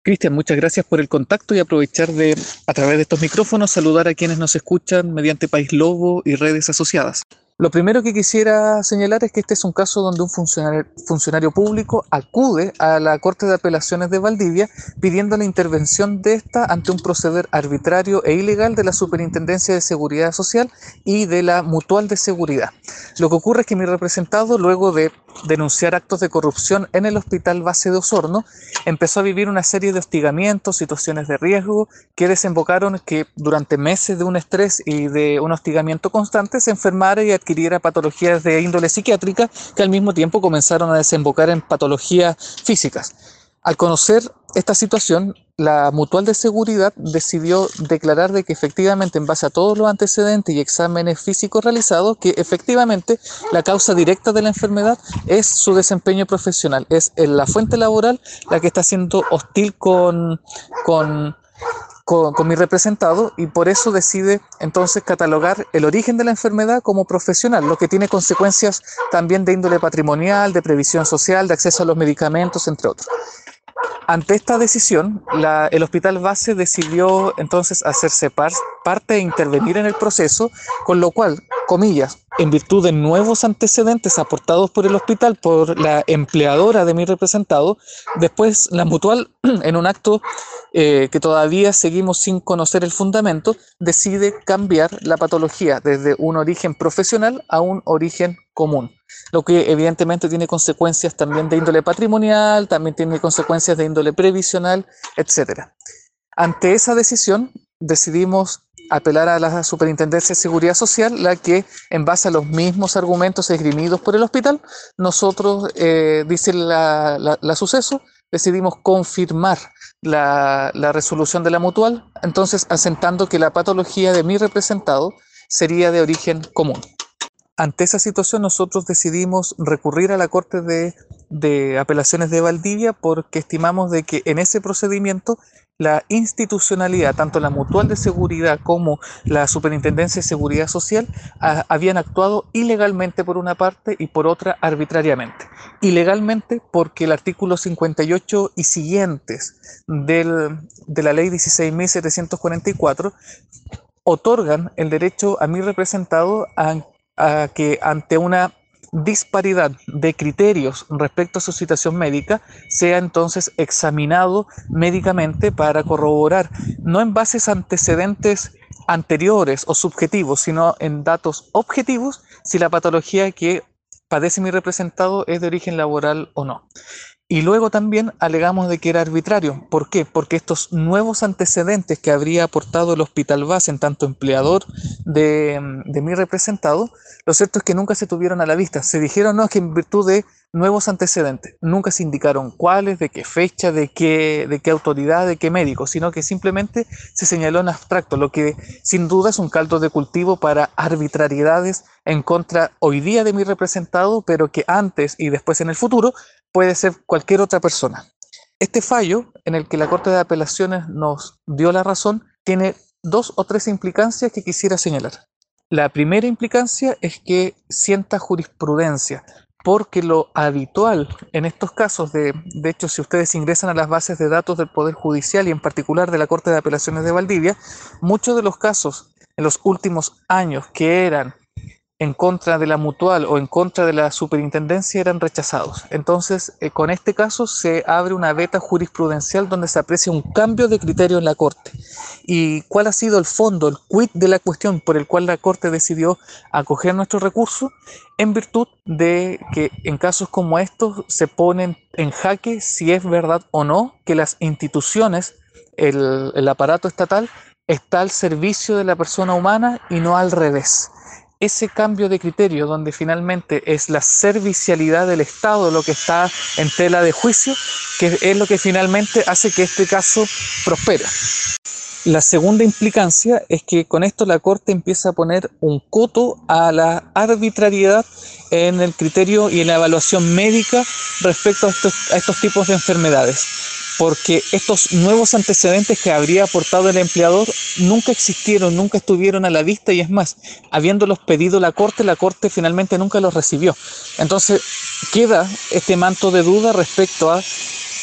Cristian, muchas gracias por el contacto y aprovechar de, a través de estos micrófonos, saludar a quienes nos escuchan mediante País Lobo y redes asociadas. Lo primero que quisiera señalar es que este es un caso donde un funcionario público acude a la Corte de Apelaciones de Valdivia pidiendo la intervención de esta ante un proceder arbitrario e ilegal de la Superintendencia de Seguridad Social y de la Mutual de Seguridad. Lo que ocurre es que mi representado, luego de denunciar actos de corrupción en el Hospital Base de Osorno, empezó a vivir una serie de hostigamientos, situaciones de riesgo que desembocaron que durante meses de un estrés y de un hostigamiento constante se enfermara y adquiriera patologías de índole psiquiátrica que al mismo tiempo comenzaron a desembocar en patologías físicas. Al conocer esta situación, la Mutual de Seguridad decidió declarar de que efectivamente, en base a todos los antecedentes y exámenes físicos realizados, que efectivamente la causa directa de la enfermedad es su desempeño profesional, es la fuente laboral la que está siendo hostil con, con mi representado, y por eso decide entonces catalogar el origen de la enfermedad como profesional, lo que tiene consecuencias también de índole patrimonial, de previsión social, de acceso a los medicamentos, entre otros. Ante esta decisión, el hospital base decidió entonces hacerse parte e intervenir en el proceso, con lo cual, comillas, en virtud de nuevos antecedentes aportados por el hospital, por la empleadora de mi representado, después la Mutual, en un acto que todavía seguimos sin conocer el fundamento, decide cambiar la patología desde un origen profesional a un origen común, lo que evidentemente tiene consecuencias también de índole patrimonial, también tiene consecuencias de índole previsional, etcétera. Ante esa decisión, decidimos apelar a la Superintendencia de Seguridad Social, la que, en base a los mismos argumentos esgrimidos por el hospital, nosotros, dice la suceso, decidimos confirmar la resolución de la Mutual, entonces asentando que la patología de mi representado sería de origen común. Ante esa situación, nosotros decidimos recurrir a la Corte de Apelaciones de Valdivia porque estimamos de que en ese procedimiento la institucionalidad, tanto la Mutual de Seguridad como la Superintendencia de Seguridad Social, habían actuado ilegalmente por una parte y por otra arbitrariamente. Ilegalmente porque el artículo 58 y siguientes de la ley 16.744 otorgan el derecho a mi representado a que ante una disparidad de criterios respecto a su situación médica sea entonces examinado médicamente para corroborar, no en bases antecedentes anteriores o subjetivos, sino en datos objetivos, si la patología que padece mi representado es de origen laboral o no. Y luego también alegamos de que era arbitrario. ¿Por qué? Porque estos nuevos antecedentes que habría aportado el Hospital Base, en tanto empleador de mi representado, lo cierto es que nunca se tuvieron a la vista. Se dijeron, no, es que en virtud de nuevos antecedentes. Nunca se indicaron cuáles, de qué fecha, de qué autoridad, de qué médico, sino que simplemente se señaló en abstracto, lo que sin duda es un caldo de cultivo para arbitrariedades en contra hoy día de mi representado, pero que antes y después en el futuro puede ser cualquier otra persona. Este fallo, en el que la Corte de Apelaciones nos dio la razón, tiene dos o tres implicancias que quisiera señalar. La primera implicancia es que sienta jurisprudencia, porque lo habitual en estos casos, de hecho, si ustedes ingresan a las bases de datos del Poder Judicial y en particular de la Corte de Apelaciones de Valdivia, muchos de los casos en los últimos años que eran en contra de la Mutual o en contra de la Superintendencia eran rechazados. Entonces, con este caso se abre una veta jurisprudencial donde se aprecia un cambio de criterio en la Corte. ¿Y cuál ha sido el fondo, el quid de la cuestión por el cual la Corte decidió acoger nuestro recurso? En virtud de que en casos como estos se ponen en jaque si es verdad o no que las instituciones, el aparato estatal, está al servicio de la persona humana y no al revés. Ese cambio de criterio donde finalmente es la servicialidad del Estado lo que está en tela de juicio, que es lo que finalmente hace que este caso prospere. La segunda implicancia es que con esto la Corte empieza a poner un coto a la arbitrariedad en el criterio y en la evaluación médica respecto a estos tipos de enfermedades, porque estos nuevos antecedentes que habría aportado el empleador nunca existieron, nunca estuvieron a la vista, y es más, habiéndolos pedido la Corte finalmente nunca los recibió. Entonces queda este manto de duda respecto a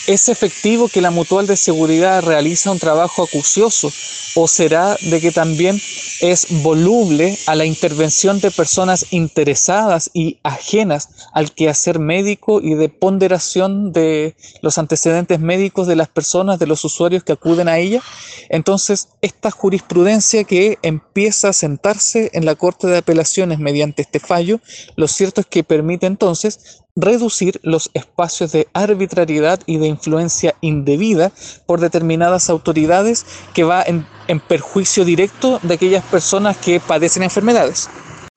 ¿Es efectivo que la mutual de seguridad realiza un trabajo acucioso o será de que también es voluble a la intervención de personas interesadas y ajenas al quehacer médico y de ponderación de los antecedentes médicos de las personas, de los usuarios que acuden a ella? Entonces, esta jurisprudencia que empieza a sentarse en la Corte de Apelaciones mediante este fallo, lo cierto es que permite entonces reducir los espacios de arbitrariedad y de influencia indebida por determinadas autoridades que va en perjuicio directo de aquellas personas que padecen enfermedades.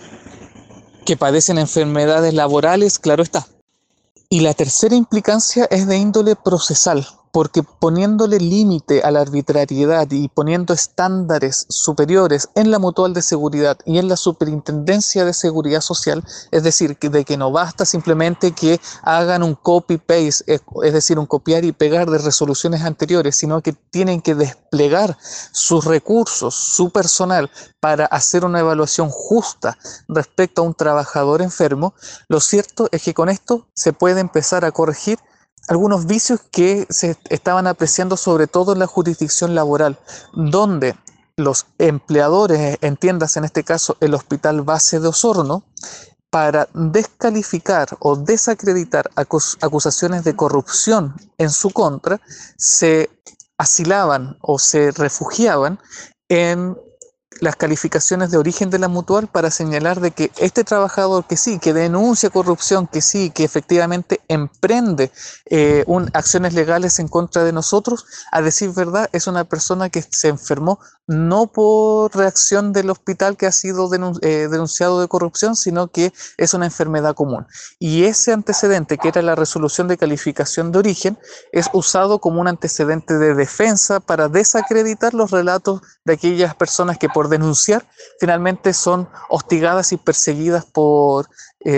Que padecen enfermedades laborales, claro está. Y la tercera implicancia es de índole procesal, porque poniéndole límite a la arbitrariedad y poniendo estándares superiores en la mutual de seguridad y en la superintendencia de seguridad social, es decir, de que no basta simplemente que hagan un copy-paste, es decir, un copiar y pegar de resoluciones anteriores, sino que tienen que desplegar sus recursos, su personal, para hacer una evaluación justa respecto a un trabajador enfermo. Lo cierto es que con esto se puede empezar a corregir algunos vicios que se estaban apreciando sobre todo en la jurisdicción laboral, donde los empleadores, entiéndase en este caso el Hospital Base de Osorno, para descalificar o desacreditar acusaciones de corrupción en su contra, se asilaban o se refugiaban en las calificaciones de origen de la mutual para señalar de que este trabajador que sí, que denuncia corrupción, que sí, que efectivamente emprende acciones legales en contra de nosotros, a decir verdad, es una persona que se enfermó no por reacción del hospital que ha sido denunciado de corrupción, sino que es una enfermedad común. Y ese antecedente, que era la resolución de calificación de origen, es usado como un antecedente de defensa para desacreditar los relatos de aquellas personas que por denunciar finalmente son hostigadas y perseguidas por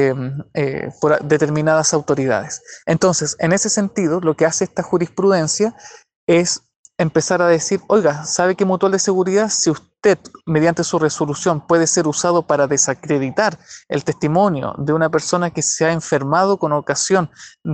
determinadas autoridades. Entonces, en ese sentido, lo que hace esta jurisprudencia es empezar a decir, oiga, ¿sabe qué mutual de seguridad? Si usted, mediante su resolución, puede ser usado para desacreditar el testimonio de una persona que se ha enfermado con ocasión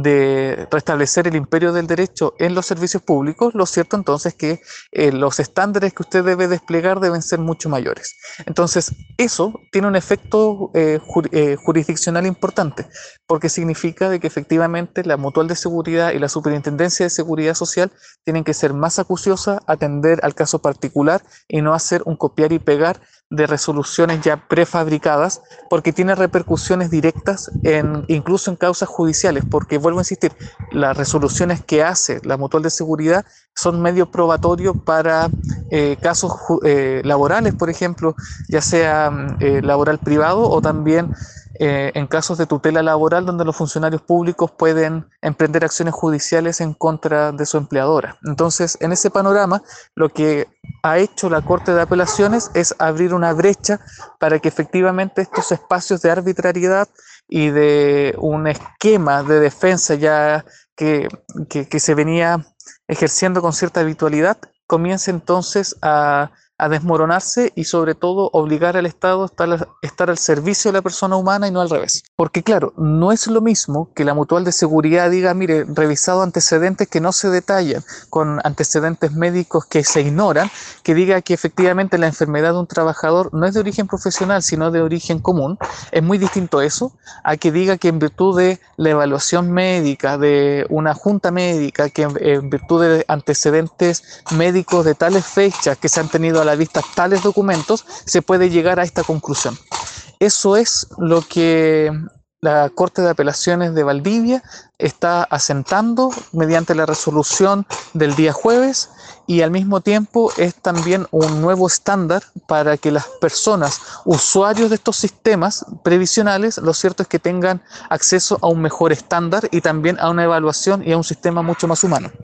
de restablecer el imperio del derecho en los servicios públicos, lo cierto entonces es que los estándares que usted debe desplegar deben ser mucho mayores. Entonces, eso tiene un efecto jurisdiccional importante, porque significa de que efectivamente la mutual de seguridad y la superintendencia de seguridad social tienen que ser más acuciosas, atender al caso particular y no hacer un copiar y pegar de resoluciones ya prefabricadas, porque tiene repercusiones directas incluso en causas judiciales, porque vuelvo a insistir, las resoluciones que hace la mutual de seguridad son medio probatorio para casos laborales, por ejemplo, ya sea laboral privado o también en casos de tutela laboral donde los funcionarios públicos pueden emprender acciones judiciales en contra de su empleadora. Entonces, en ese panorama, lo que ha hecho la Corte de Apelaciones es abrir una brecha para que efectivamente estos espacios de arbitrariedad y de un esquema de defensa ya que se venía ejerciendo con cierta habitualidad comience entonces a desmoronarse y sobre todo obligar al Estado a estar al servicio de la persona humana y no al revés. Porque claro, no es lo mismo que la mutual de seguridad diga, mire, revisado antecedentes que no se detallan, con antecedentes médicos que se ignoran, que diga que efectivamente la enfermedad de un trabajador no es de origen profesional, sino de origen común. Es muy distinto eso a que diga que en virtud de la evaluación médica, de una junta médica, que en virtud de antecedentes médicos de tales fechas que se han tenido a la vista tales documentos, se puede llegar a esta conclusión. Eso es lo que la Corte de Apelaciones de Valdivia está asentando mediante la resolución del día jueves, y al mismo tiempo es también un nuevo estándar para que las personas, usuarios de estos sistemas previsionales, lo cierto es que tengan acceso a un mejor estándar y también a una evaluación y a un sistema mucho más humano.